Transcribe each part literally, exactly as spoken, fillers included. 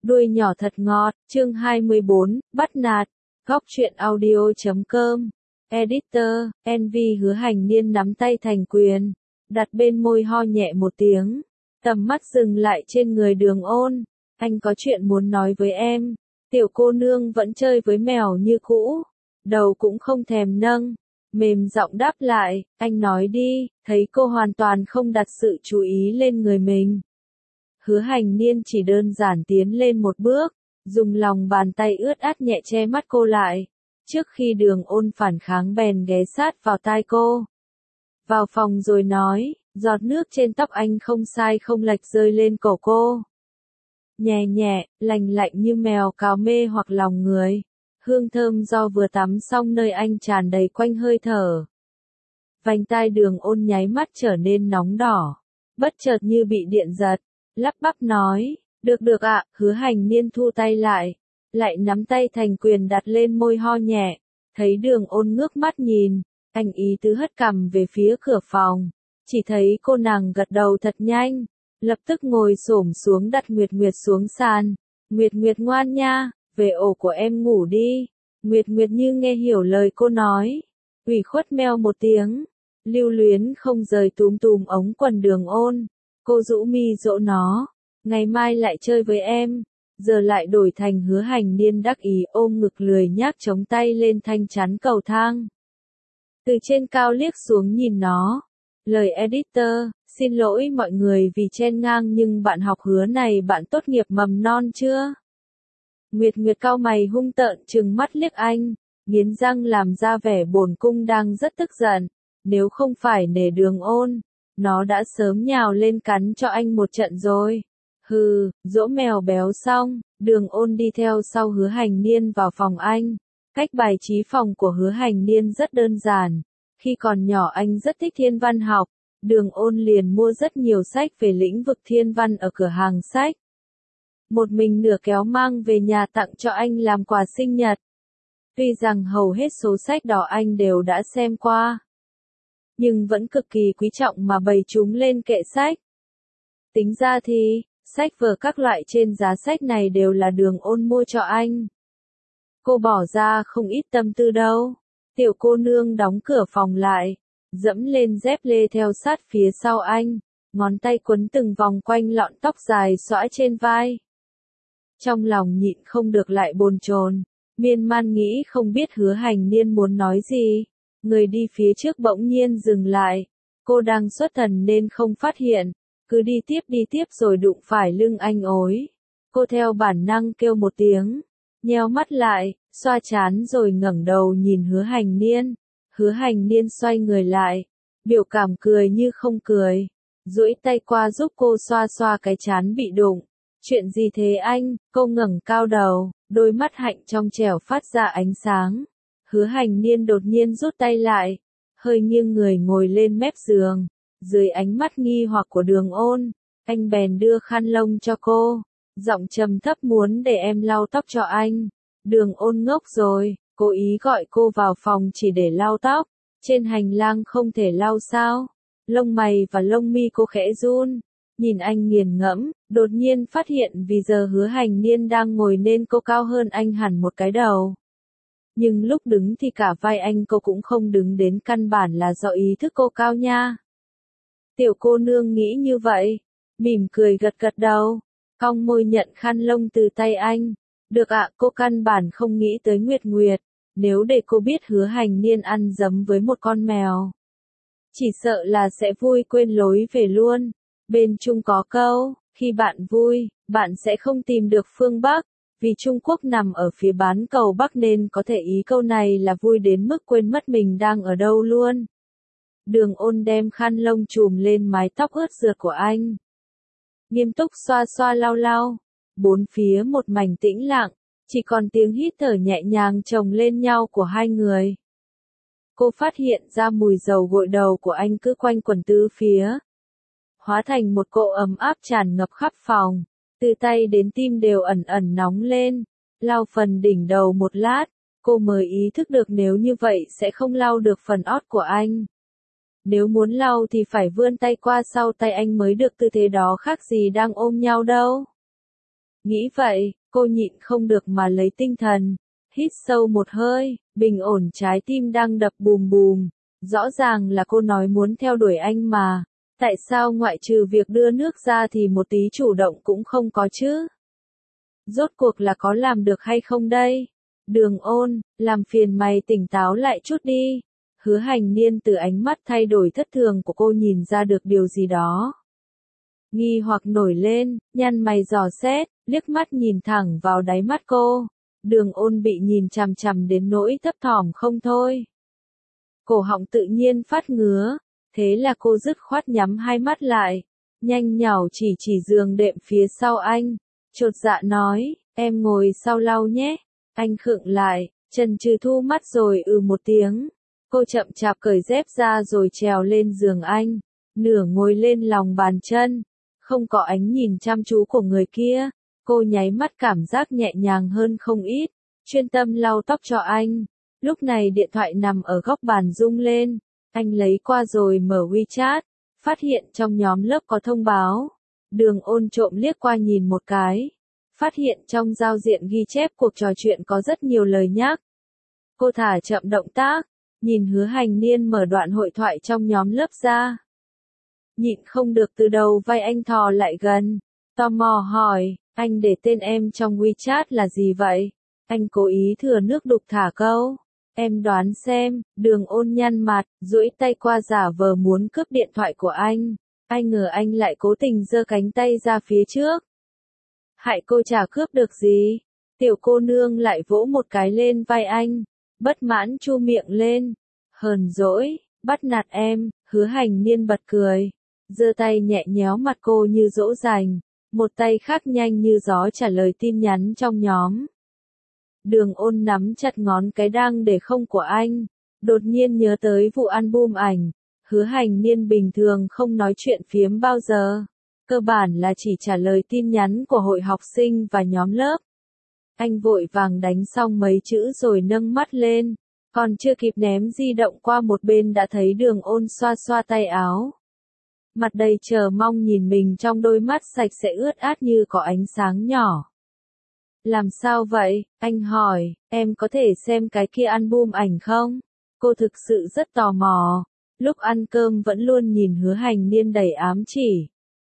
Đuôi nhỏ thật ngọt, chương hai mươi bốn, bắt nạt, góc truyện audio chấm com, editor, en vê Hứa Hành Niên nắm tay thành quyền, đặt bên môi ho nhẹ một tiếng, tầm mắt dừng lại trên người Đường Ôn, anh có chuyện muốn nói với em, tiểu cô nương vẫn chơi với mèo như cũ, đầu cũng không thèm nâng, mềm giọng đáp lại, anh nói đi, thấy cô hoàn toàn không đặt sự chú ý lên người mình. Hứa Hành Niên chỉ đơn giản tiến lên một bước, dùng lòng bàn tay ướt át nhẹ che mắt cô lại, trước khi Đường Ôn phản kháng bèn ghé sát vào tai cô. Vào phòng rồi nói, giọt nước trên tóc anh không sai không lệch rơi lên cổ cô. Nhẹ nhẹ, lành lạnh như mèo cào mê hoặc lòng người, hương thơm do vừa tắm xong nơi anh tràn đầy quanh hơi thở. Vành tai Đường Ôn nháy mắt trở nên nóng đỏ, bất chợt như bị điện giật. Lắp bắp nói, được được ạ, Hứa Hành Niên thu tay lại, lại nắm tay thành quyền đặt lên môi ho nhẹ, thấy Đường Ôn ngước mắt nhìn, anh ý tứ hất cằm về phía cửa phòng, chỉ thấy cô nàng gật đầu thật nhanh, lập tức ngồi xổm xuống đặt Nguyệt Nguyệt xuống sàn, Nguyệt Nguyệt ngoan nha, về ổ của em ngủ đi, Nguyệt Nguyệt như nghe hiểu lời cô nói, ủy khuất meo một tiếng, lưu luyến không rời túm tùm ống quần Đường Ôn. Cô rũ mi dỗ nó, ngày mai lại chơi với em, giờ lại đổi thành Hứa Hành Niên đắc ý ôm ngực lười nhác chống tay lên thanh chắn cầu thang. Từ trên cao liếc xuống nhìn nó, lời editor, xin lỗi mọi người vì chen ngang nhưng bạn học Hứa này bạn tốt nghiệp mầm non chưa? Nguyệt Nguyệt cau mày hung tợn trừng mắt liếc anh, nghiến răng làm ra vẻ bổn cung đang rất tức giận, nếu không phải nể Đường Ôn. Nó đã sớm nhào lên cắn cho anh một trận rồi. Hừ, dỗ mèo béo xong, Đường Ôn đi theo sau Hứa Hành Niên vào phòng anh. Cách bài trí phòng của Hứa Hành Niên rất đơn giản. Khi còn nhỏ anh rất thích thiên văn học, Đường Ôn liền mua rất nhiều sách về lĩnh vực thiên văn ở cửa hàng sách. Một mình nửa kéo mang về nhà tặng cho anh làm quà sinh nhật. Tuy rằng hầu hết số sách đó anh đều đã xem qua, nhưng vẫn cực kỳ quý trọng mà bày chúng lên kệ sách. Tính ra thì, sách vở các loại trên giá sách này đều là Đường Ôn mua cho anh. Cô bỏ ra không ít tâm tư đâu. Tiểu cô nương đóng cửa phòng lại, dẫm lên dép lê theo sát phía sau anh, ngón tay quấn từng vòng quanh lọn tóc dài xõa trên vai. Trong lòng nhịn không được lại bồn chồn, miên man nghĩ không biết Hứa Hành Niên muốn nói gì. Người đi phía trước bỗng nhiên dừng lại, cô đang xuất thần nên không phát hiện, cứ đi tiếp đi tiếp rồi đụng phải lưng anh ối. Cô theo bản năng kêu một tiếng, nheo mắt lại, xoa trán rồi ngẩng đầu nhìn Hứa Hành Niên. Hứa Hành Niên xoay người lại, biểu cảm cười như không cười, duỗi tay qua giúp cô xoa xoa cái trán bị đụng. Chuyện gì thế anh? Cô ngẩng cao đầu, đôi mắt hạnh trong trẻo phát ra ánh sáng. Hứa Hành Niên đột nhiên rút tay lại, hơi nghiêng người ngồi lên mép giường, dưới ánh mắt nghi hoặc của Đường Ôn, anh bèn đưa khăn lông cho cô, giọng trầm thấp muốn để em lau tóc cho anh. Đường Ôn ngốc rồi, cố ý gọi cô vào phòng chỉ để lau tóc, trên hành lang không thể lau sao? Lông mày và lông mi cô khẽ run, nhìn anh nghiền ngẫm, đột nhiên phát hiện vì giờ Hứa Hành Niên đang ngồi nên cô cao hơn anh hẳn một cái đầu. Nhưng lúc đứng thì cả vai anh cô cũng không đứng đến, căn bản là do ý thức cô cao nha. Tiểu cô nương nghĩ như vậy, mỉm cười gật gật đầu, cong môi nhận khăn lông từ tay anh. Được ạ, cô căn bản không nghĩ tới Nguyệt Nguyệt, nếu để cô biết Hứa Hành Niên ăn dấm với một con mèo, chỉ sợ là sẽ vui quên lối về luôn. Bên Trung có câu, khi bạn vui, bạn sẽ không tìm được phương Bắc. Vì Trung Quốc nằm ở phía bán cầu Bắc nên có thể ý câu này là vui đến mức quên mất mình đang ở đâu luôn. Đường Ôn đem khăn lông trùm lên mái tóc ướt rượt của anh, nghiêm túc xoa xoa lau lau. Bốn phía một mảnh tĩnh lặng, chỉ còn tiếng hít thở nhẹ nhàng chồng lên nhau của hai người. Cô phát hiện ra mùi dầu gội đầu của anh cứ quanh quẩn tứ phía, hóa thành một cỗ ấm áp tràn ngập khắp phòng. Từ tay đến tim đều ẩn ẩn nóng lên, lau phần đỉnh đầu một lát, cô mới ý thức được nếu như vậy sẽ không lau được phần ót của anh. Nếu muốn lau thì phải vươn tay qua sau tay anh mới được, tư thế đó khác gì đang ôm nhau đâu. Nghĩ vậy, cô nhịn không được mà lấy tinh thần, hít sâu một hơi, bình ổn trái tim đang đập bùm bùm. Rõ ràng là cô nói muốn theo đuổi anh mà, tại sao ngoại trừ việc đưa nước ra thì một tí chủ động cũng không có chứ? Rốt cuộc là có làm được hay không đây? Đường Ôn, làm phiền mày tỉnh táo lại chút đi. Hứa Hành Niên từ ánh mắt thay đổi thất thường của cô nhìn ra được điều gì đó. Nghi hoặc nổi lên, nhăn mày dò xét, liếc mắt nhìn thẳng vào đáy mắt cô. Đường Ôn bị nhìn chằm chằm đến nỗi thấp thỏm không thôi. Cổ họng tự nhiên phát ngứa, thế là cô dứt khoát nhắm hai mắt lại, nhanh nhảu chỉ chỉ giường đệm phía sau anh, chột dạ nói, em ngồi sau lau nhé. Anh khựng lại, chần chừ thu mắt rồi ừ một tiếng. Cô chậm chạp cởi dép ra rồi trèo lên giường anh, nửa ngồi lên lòng bàn chân, không có ánh nhìn chăm chú của người kia. Cô nháy mắt cảm giác nhẹ nhàng hơn không ít, chuyên tâm lau tóc cho anh. Lúc này điện thoại nằm ở góc bàn rung lên, anh lấy qua rồi mở WeChat, phát hiện trong nhóm lớp có thông báo. Đường Ôn trộm liếc qua nhìn một cái, phát hiện trong giao diện ghi chép cuộc trò chuyện có rất nhiều lời nhắc. Cô thả chậm động tác, nhìn Hứa Hành Niên mở đoạn hội thoại trong nhóm lớp ra. Nhịn không được từ đầu vai anh thò lại gần, tò mò hỏi, anh để tên em trong WeChat là gì vậy? Anh cố ý thừa nước đục thả câu. Em đoán xem. Đường Ôn nhăn mặt, duỗi tay qua giả vờ muốn cướp điện thoại của anh. Ai ngờ anh lại cố tình giơ cánh tay ra phía trước. Hại cô chả cướp được gì. Tiểu cô nương lại vỗ một cái lên vai anh, bất mãn chu miệng lên. Hờn dỗi, bắt nạt em. Hứa Hành Niên bật cười, giơ tay nhẹ nhéo mặt cô như dỗ dành, một tay khác nhanh như gió trả lời tin nhắn trong nhóm. Đường Ôn nắm chặt ngón cái đang để không của anh, đột nhiên nhớ tới vụ album ảnh. Hứa Hành Niên bình thường không nói chuyện phiếm bao giờ, cơ bản là chỉ trả lời tin nhắn của hội học sinh và nhóm lớp. Anh vội vàng đánh xong mấy chữ rồi nâng mắt lên, còn chưa kịp ném di động qua một bên đã thấy Đường Ôn xoa xoa tay áo, mặt đầy chờ mong nhìn mình trong đôi mắt sạch sẽ ướt át như có ánh sáng nhỏ. Làm sao vậy? Anh hỏi, em có thể xem cái kia album ảnh không? Cô thực sự rất tò mò, lúc ăn cơm vẫn luôn nhìn Hứa Hành Niên đầy ám chỉ.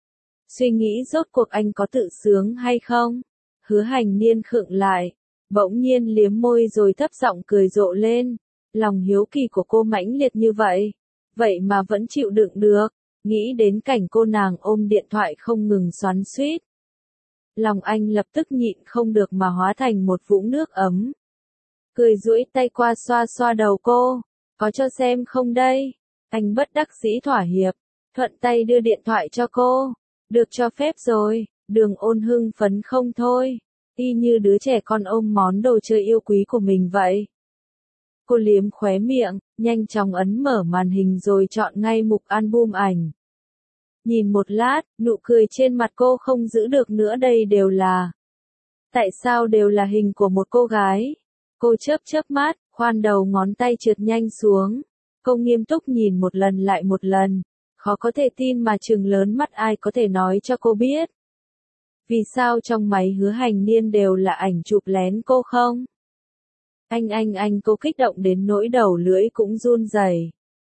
Suy nghĩ rốt cuộc anh có tự sướng hay không? Hứa Hành Niên khựng lại, bỗng nhiên liếm môi rồi thấp giọng cười rộ lên. Lòng hiếu kỳ của cô mãnh liệt như vậy, vậy mà vẫn chịu đựng được. Nghĩ đến cảnh cô nàng ôm điện thoại không ngừng xoắn xuýt, lòng anh lập tức nhịn không được mà hóa thành một vũng nước ấm. Cười duỗi tay qua xoa xoa đầu cô, có cho xem không đây? Anh bất đắc dĩ thỏa hiệp, thuận tay đưa điện thoại cho cô. Được cho phép rồi. Đường Ôn hưng phấn không thôi, y như đứa trẻ con ôm món đồ chơi yêu quý của mình vậy. Cô liếm khóe miệng, nhanh chóng ấn mở màn hình rồi chọn ngay mục album ảnh. Nhìn một lát, nụ cười trên mặt cô không giữ được nữa, đây đều là. Tại sao đều là hình của một cô gái? Cô chớp chớp mắt, khoan đầu ngón tay trượt nhanh xuống. Cô nghiêm túc nhìn một lần lại một lần, khó có thể tin mà trừng lớn mắt, ai có thể nói cho cô biết. Vì sao trong máy Hứa Hành Niên đều là ảnh chụp lén cô không? Anh anh anh cô kích động đến nỗi đầu lưỡi cũng run rẩy.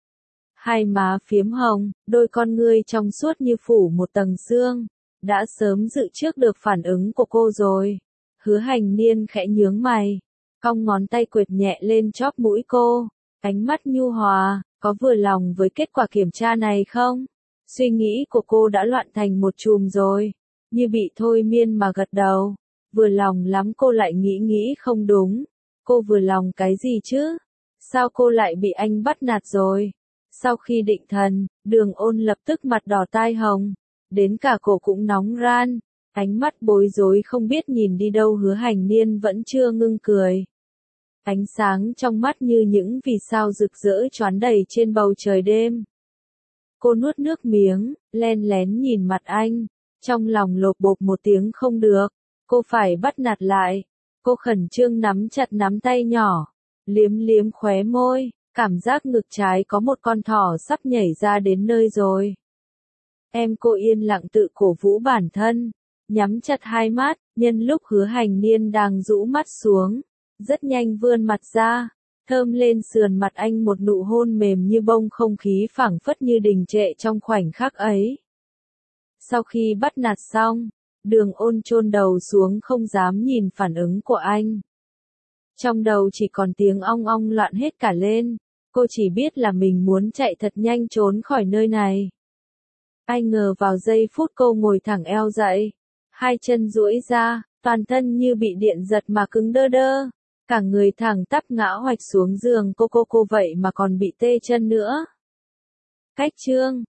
Hai má phiếm hồng, đôi con ngươi trong suốt như phủ một tầng sương, đã sớm dự trước được phản ứng của cô rồi. Hứa Hành Niên khẽ nhướng mày, cong ngón tay quệt nhẹ lên chóp mũi cô, ánh mắt nhu hòa, có vừa lòng với kết quả kiểm tra này không? Suy nghĩ của cô đã loạn thành một chùm rồi, như bị thôi miên mà gật đầu. Vừa lòng lắm. Cô lại nghĩ nghĩ không đúng, cô vừa lòng cái gì chứ? Sao cô lại bị anh bắt nạt rồi? Sau khi định thần, Đường Ôn lập tức mặt đỏ tai hồng, đến cả cổ cũng nóng ran, ánh mắt bối rối không biết nhìn đi đâu. Hứa Hành Niên vẫn chưa ngưng cười. Ánh sáng trong mắt như những vì sao rực rỡ choán đầy trên bầu trời đêm. Cô nuốt nước miếng, len lén nhìn mặt anh, trong lòng lộp bộp một tiếng không được, cô phải bắt nạt lại. Cô khẩn trương nắm chặt nắm tay nhỏ, liếm liếm khóe môi. Cảm giác ngực trái có một con thỏ sắp nhảy ra đến nơi rồi. Em cô yên lặng tự cổ vũ bản thân, nhắm chặt hai mắt, nhân lúc Hứa Hành Niên đang rũ mắt xuống, rất nhanh vươn mặt ra, thơm lên sườn mặt anh một nụ hôn mềm như bông, không khí phảng phất như đình trệ trong khoảnh khắc ấy. Sau khi bắt nạt xong, Đường Ôn chôn đầu xuống không dám nhìn phản ứng của anh. Trong đầu chỉ còn tiếng ong ong loạn hết cả lên, cô chỉ biết là mình muốn chạy thật nhanh trốn khỏi nơi này. Ai ngờ vào giây phút cô ngồi thẳng eo dậy, hai chân duỗi ra, toàn thân như bị điện giật mà cứng đơ đơ, cả người thẳng tắp ngã hoạch xuống giường, cô cô cô vậy mà còn bị tê chân nữa. Cách chương